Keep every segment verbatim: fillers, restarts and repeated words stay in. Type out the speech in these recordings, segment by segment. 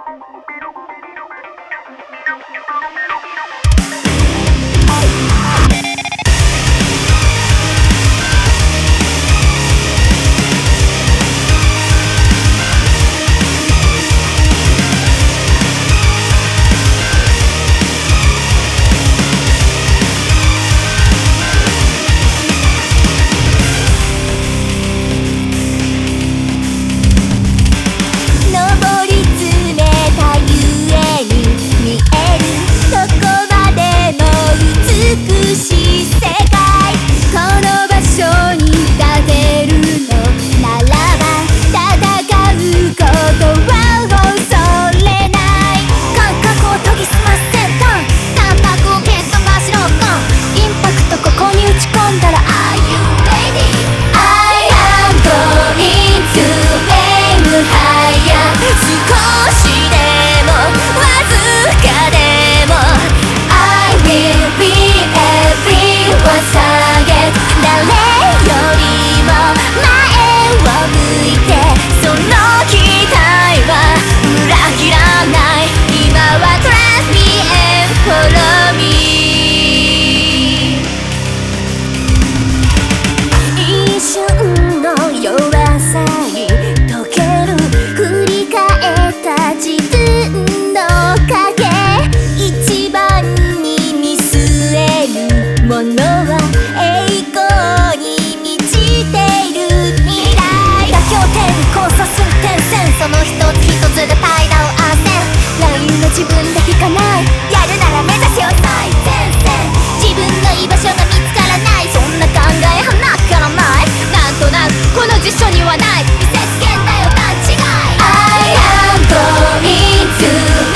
自分で引かない、やるなら目指せよ最前線。自分の居場所が見つからない、そんな考えはなからない。なんとなくこの辞書にはない見せつけんだよ勘違い。 I am going to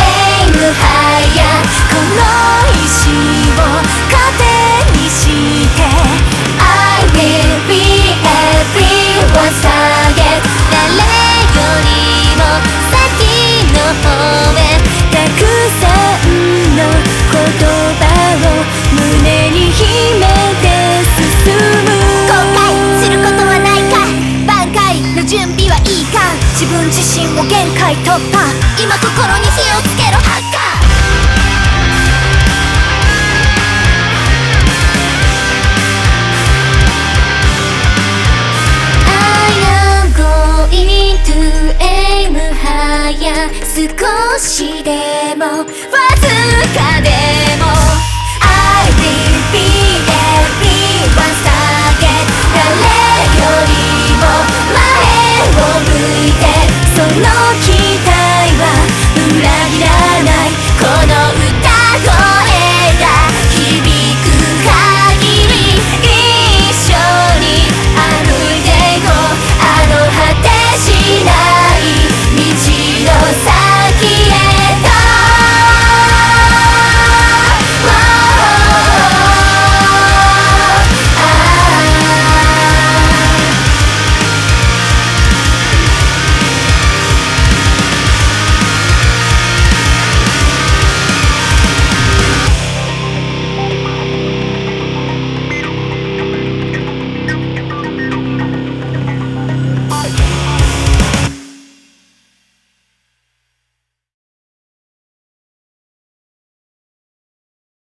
aim higher、 この意志を糧にして I will be everyone's target、 誰よりも先の方へたくさんの言葉を胸に秘めて進む。後悔することはないか、挽回の準備はいいか、自分自身を限界突破、今心に火をつけろハッカー。少しでもわずかで